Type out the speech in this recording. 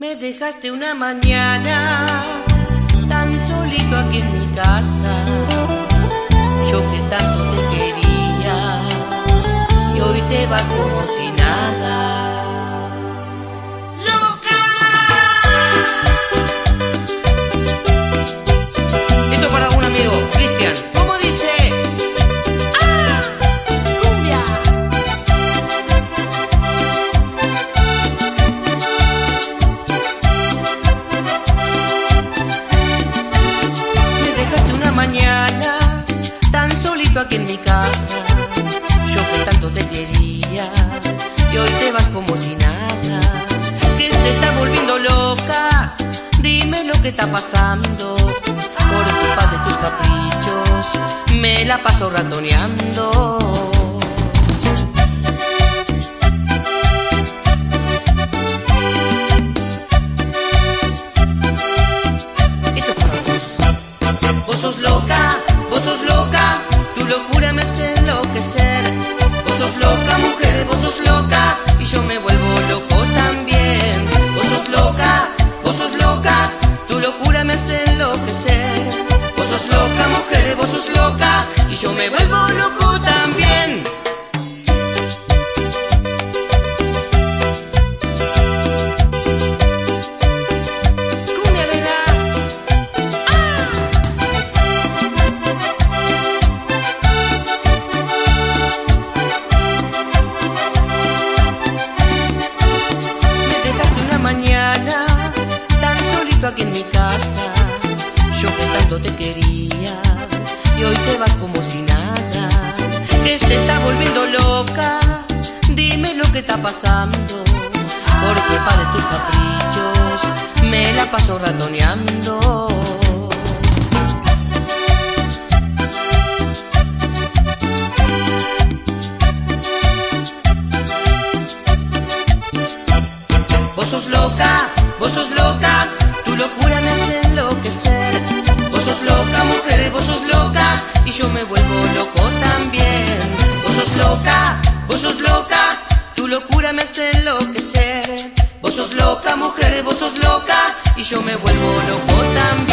Me dejaste una mañana tan solito aquí en mi casa, yo que tanto te quería, y hoy te vas como si nada. Aquí en mi casa, yo que tanto te quería, y hoy te vas como si nada. Que se está volviendo loca, dime lo que está pasando. Por culpa de tus caprichos, me la paso ratoneando. Esto es para vos. Vos sos loca, vos sos loca. Tu locura me hace enloquecer. Vos sos loca, mujer, vos sos loca, y yo me vuelvo loco también. Vos sos loca, tu locura me hace enloquecer. Vos sos loca, mujer, vos sos loca, y yo me vuelvo loco también. Aquí en mi casa, yo que tanto te quería, y hoy te vas como si nada. Que se está volviendo loca, dime lo que está pasando. Por culpa de tus caprichos, me la paso ratoneando. Vos sos loca, vos sos loca. Tu locura me hace enloquecer. Vos sos loca, mujer, vos sos loca, y yo me vuelvo loco también. Vos sos loca, tu locura me hace enloquecer. Vos sos loca, mujer, vos sos loca, y yo me vuelvo loco también.